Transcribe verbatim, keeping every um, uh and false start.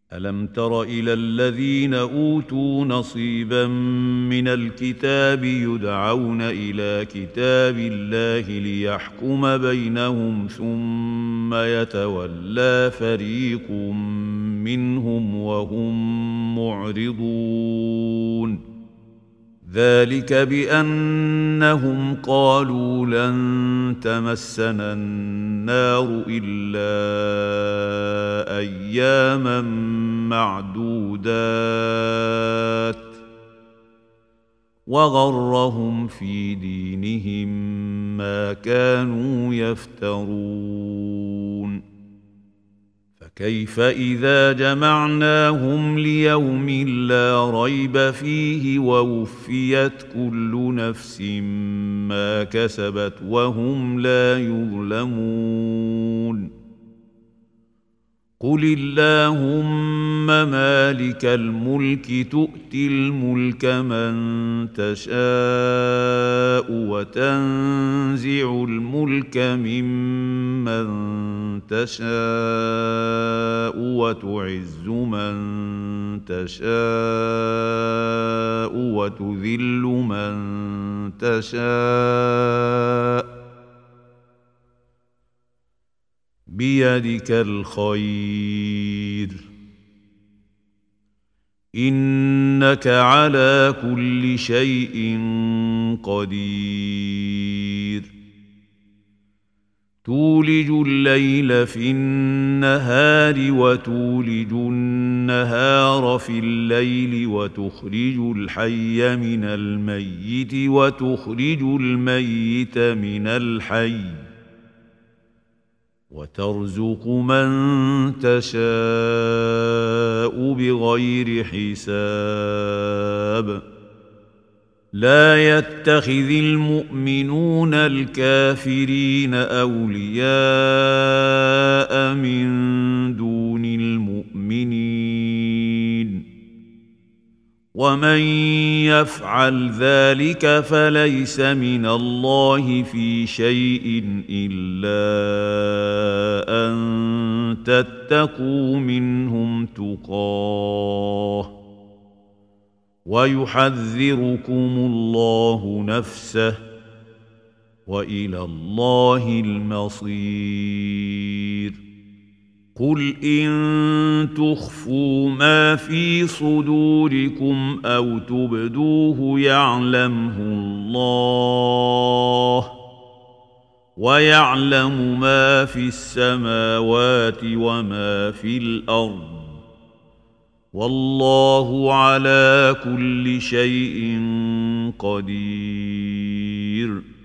ألم تر إلى الذين أوتوا نصيبا من الكتاب يدعون إلى كتاب الله ليحكم بينهم ثم يتولى فريق منهم وهم معرضون ذلك بأنهم قالوا لن تمسنا النار إلا أياما معدودات وغرهم في دينهم ما كانوا يفترون فكيف إذا جمعناهم ليوم لا ريب فيه ووفيت كل نفس ما كسبت وهم لا يظلمون قل اللهم مالك الملك تؤتي الملك من تشاء وتنزع الملك ممن تشاء وتعز من تشاء وتذل من تشاء بيدك الخير إنك على كل شيء قدير تولج الليل في النهار وتولج النهار في الليل وتخرج الحي من الميت وتخرج الميت من الحي وترزق من تشاء بغير حساب لا يتخذ المؤمنون الكافرين أولياء من دون المؤمنين ومن يفعل ذلك فليس من الله في شيء إلا أن تتقوا منهم تقاه ويحذركم الله نفسه وإلى الله المصير قل إن تخفوا ما في صدوركم أو تبدوه يعلمه الله ويعلم ما في السماوات وما في الأرض والله على كل شيء قدير